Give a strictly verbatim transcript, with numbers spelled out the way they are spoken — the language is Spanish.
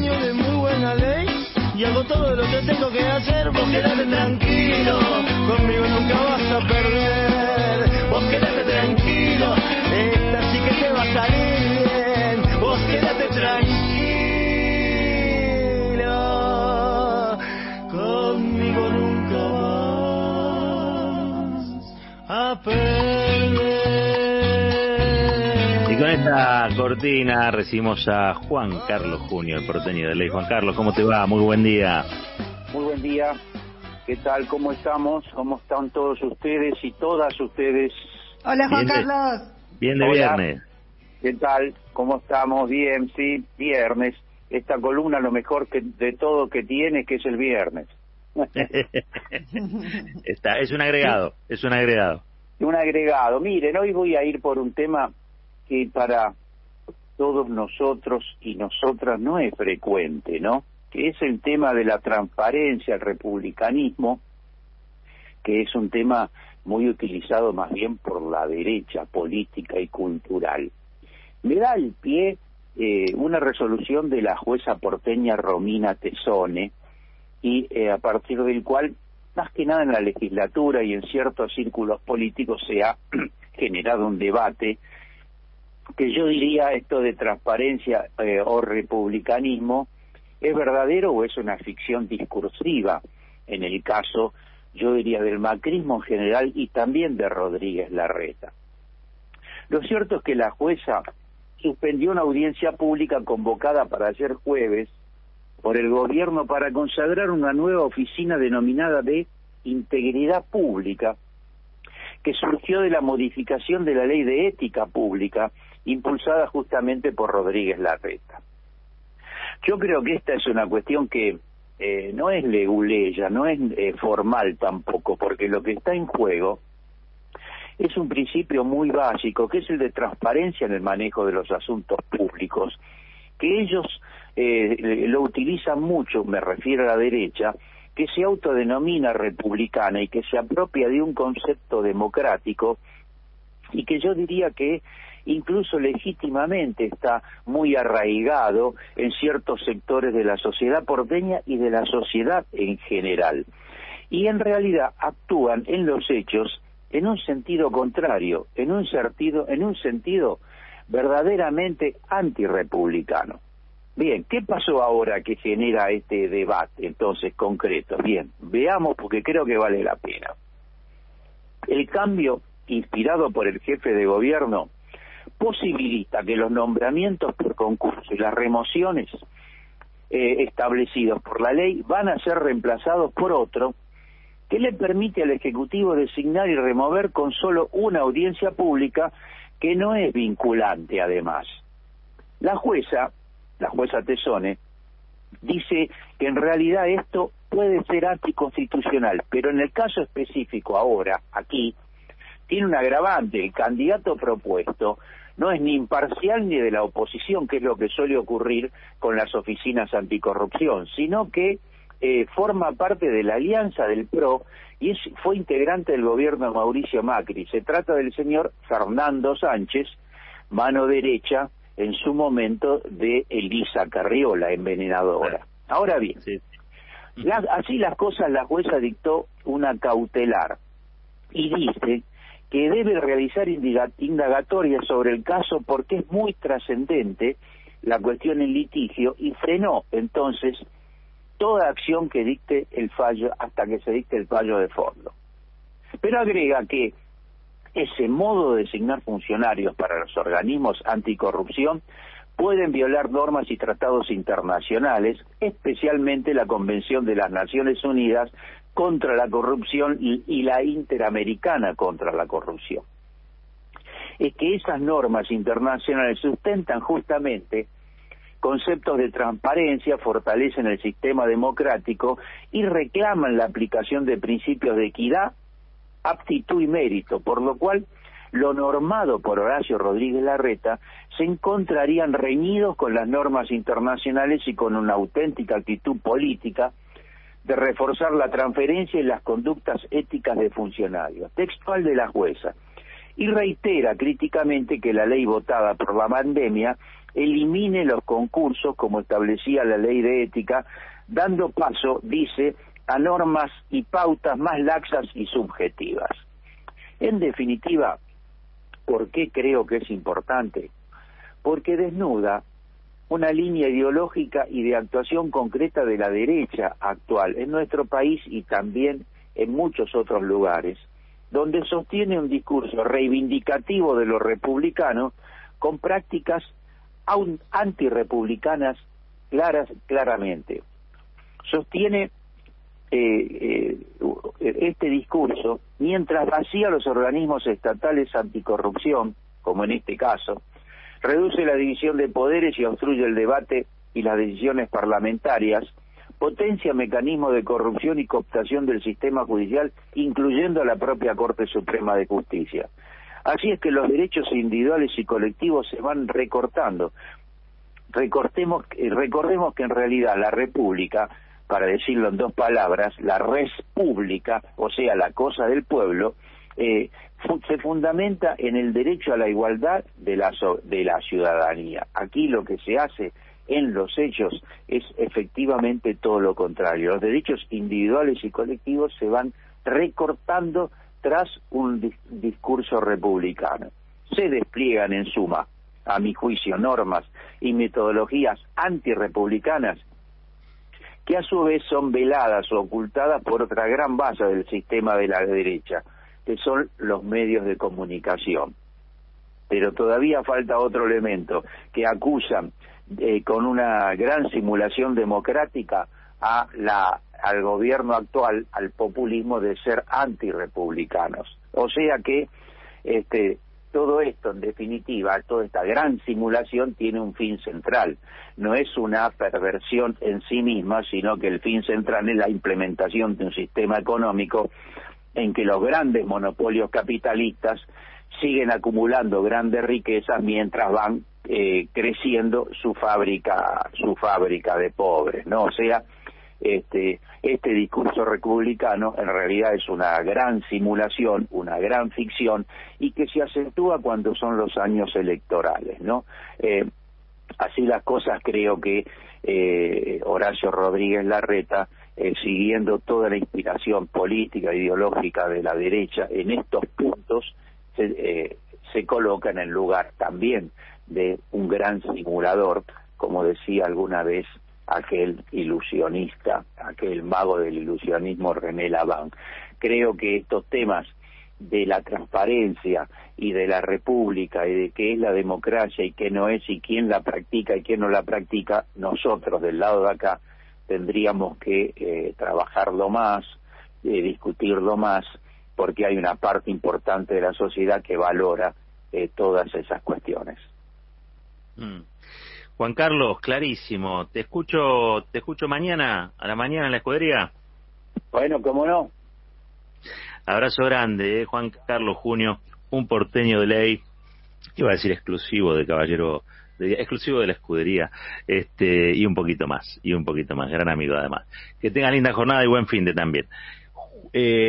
dueño de muy buena ley y hago todo lo que tengo que hacer. Vos quedate tranquilo, conmigo nunca vas a perder. Vos quedate tranquilo, esta sí que te va a salir bien. Vos quedate tranquilo, conmigo nunca vas a perder. Y con esta cortina recibimos a Juan Carlos Junio, el porteño de ley. Juan Carlos, ¿cómo te va? Muy buen día. Muy buen día. ¿Qué tal? ¿Cómo estamos? ¿Cómo están todos ustedes y todas ustedes? Hola, Juan Bien de, Carlos. Bien de Hola. viernes. ¿Qué tal? ¿Cómo estamos? Bien, sí, viernes. Esta columna lo mejor que de todo que tiene, que es el viernes. Está, es un agregado, es un agregado. Un agregado. Miren, hoy voy a ir por un tema que para todos nosotros y nosotras no es frecuente, ¿no? Que es el tema de la transparencia, el republicanismo, que es un tema muy utilizado más bien por la derecha política y cultural. Me da el pie eh, una resolución de la jueza porteña Romina Tesone, y eh, a partir del cual, más que nada en la legislatura y en ciertos círculos políticos, se ha generado un debate que yo diría esto de transparencia eh, o republicanismo, ¿es verdadero o es una ficción discursiva? En el caso, yo diría, del macrismo en general y también de Rodríguez Larreta. Lo cierto es que la jueza suspendió una audiencia pública convocada para ayer jueves por el gobierno para consagrar una nueva oficina denominada de Integridad Pública, que surgió de la modificación de la Ley de Ética Pública, impulsada justamente por Rodríguez Larreta. Yo creo que esta es una cuestión que eh, no es leguleya, no es eh, formal tampoco, porque lo que está en juego es un principio muy básico, que es el de transparencia en el manejo de los asuntos públicos, que ellos eh, lo utilizan mucho, me refiero a la derecha, que se autodenomina republicana y que se apropia de un concepto democrático y que yo diría que incluso legítimamente está muy arraigado en ciertos sectores de la sociedad porteña y de la sociedad en general. Y en realidad actúan en los hechos en un sentido contrario, en un sentido, en un sentido verdaderamente antirrepublicano. Bien, ¿qué pasó ahora que genera este debate entonces concreto? Bien, veamos porque creo que vale la pena. El cambio inspirado por el jefe de gobierno posibilita que los nombramientos por concurso y las remociones eh, establecidos por la ley van a ser reemplazados por otro que le permite al Ejecutivo designar y remover con solo una audiencia pública que no es vinculante además. La jueza, la jueza Tesone, dice que en realidad esto puede ser anticonstitucional, pero en el caso específico ahora, aquí, tiene un agravante. El candidato propuesto no es ni imparcial ni de la oposición, que es lo que suele ocurrir con las oficinas anticorrupción, sino que eh, forma parte de la alianza del P R O y es, fue integrante del gobierno de Mauricio Macri. Se trata del señor Fernando Sánchez, mano derecha en su momento de Elisa Carriola, envenenadora. Ahora bien, la, así las cosas, la jueza dictó una cautelar y dice que debe realizar indagatorias sobre el caso porque es muy trascendente la cuestión en litigio y frenó entonces toda acción que dicte el fallo hasta que se dicte el fallo de fondo. Pero agrega que ese modo de designar funcionarios para los organismos anticorrupción pueden violar normas y tratados internacionales, especialmente la Convención de las Naciones Unidas contra la corrupción y, y la Interamericana contra la corrupción. Es que esas normas internacionales sustentan justamente conceptos de transparencia, fortalecen el sistema democrático y reclaman la aplicación de principios de equidad, aptitud y mérito, por lo cual lo normado por Horacio Rodríguez Larreta se encontrarían reñidos con las normas internacionales y con una auténtica actitud política de reforzar la transferencia y las conductas éticas de funcionarios. Textual de la jueza. Y reitera críticamente que la ley votada por la pandemia elimine los concursos como establecía la ley de ética, dando paso, dice, a normas y pautas más laxas y subjetivas. En definitiva, ¿por qué creo que es importante? Porque desnuda una línea ideológica y de actuación concreta de la derecha actual en nuestro país y también en muchos otros lugares, donde sostiene un discurso reivindicativo de lo republicano con prácticas antirrepublicanas claras, claramente. Sostiene eh, eh, este discurso mientras vacía los organismos estatales anticorrupción, como en este caso, reduce la división de poderes y obstruye el debate y las decisiones parlamentarias, potencia mecanismos de corrupción y cooptación del sistema judicial, incluyendo a la propia Corte Suprema de Justicia. Así es que los derechos individuales y colectivos se van recortando. Recortemos, recordemos que en realidad la República, para decirlo en dos palabras, la res pública, o sea, la cosa del pueblo, eh, se fundamenta en el derecho a la igualdad de la, de la ciudadanía. Aquí lo que se hace en los hechos es efectivamente todo lo contrario. Los derechos individuales y colectivos se van recortando tras un dis discurso republicano. Se despliegan en suma, a mi juicio, normas y metodologías antirrepublicanas que a su vez son veladas o ocultadas por otra gran base del sistema de la derecha, que son los medios de comunicación. Pero todavía falta otro elemento, que acusan eh, con una gran simulación democrática a la, al gobierno actual, al populismo, de ser antirrepublicanos. O sea que este, todo esto, en definitiva, toda esta gran simulación tiene un fin central. No es una perversión en sí misma, sino que el fin central es la implementación de un sistema económico en que los grandes monopolios capitalistas siguen acumulando grandes riquezas mientras van eh, creciendo su fábrica, su fábrica de pobres, ¿no? O sea, este, este discurso republicano en realidad es una gran simulación, una gran ficción, y que se acentúa cuando son los años electorales, ¿no? Eh, así las cosas, creo que eh, Horacio Rodríguez Larreta, eh, siguiendo toda la inspiración política e ideológica de la derecha en estos puntos, se, eh, se coloca en el lugar también de un gran simulador, como decía alguna vez aquel ilusionista, aquel mago del ilusionismo René Laván. Creo que estos temas de la transparencia y de la república y de qué es la democracia y qué no es y quién la practica y quién no la practica, nosotros del lado de acá tendríamos que eh, trabajarlo más, eh, discutirlo más, porque hay una parte importante de la sociedad que valora eh, todas esas cuestiones. Mm. Juan Carlos, clarísimo. Te escucho, te escucho mañana, a la mañana en la escudería. Bueno, cómo no. Abrazo grande, eh, Juan Carlos Junio, un porteño de ley, iba a decir exclusivo de Caballero, de, exclusivo de la escudería, este, y un poquito más, y un poquito más, gran amigo además. Que tenga linda jornada y buen fin de también. Eh,